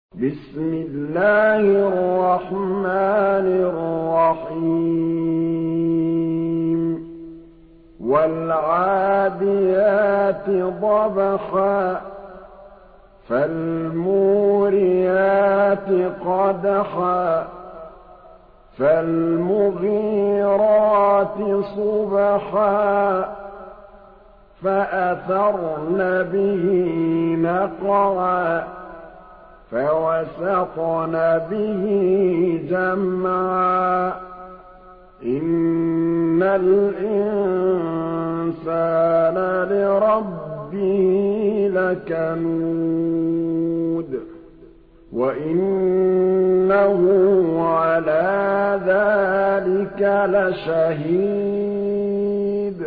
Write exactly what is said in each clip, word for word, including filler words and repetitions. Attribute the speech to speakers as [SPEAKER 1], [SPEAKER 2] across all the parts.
[SPEAKER 1] بسم الله الرحمن الرحيم والعاديات ضبحا فالموريات قدحا فالمغيرات صبحا فأثرن به نقعا فوسطن به جمعا إن الإنسان لربه لكنود وإنه على ذلك لشهيد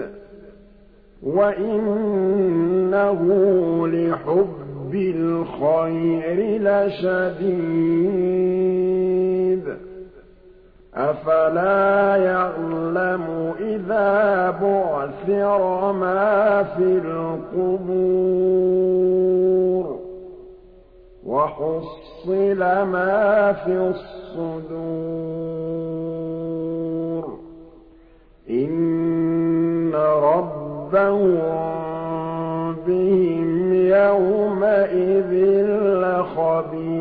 [SPEAKER 1] وإنه لحب بالخير لشديد أفلا يعلم إذا بعثر ما في القبور وحصل ما في الصدور إن ربهم بهم يومئذ لخبير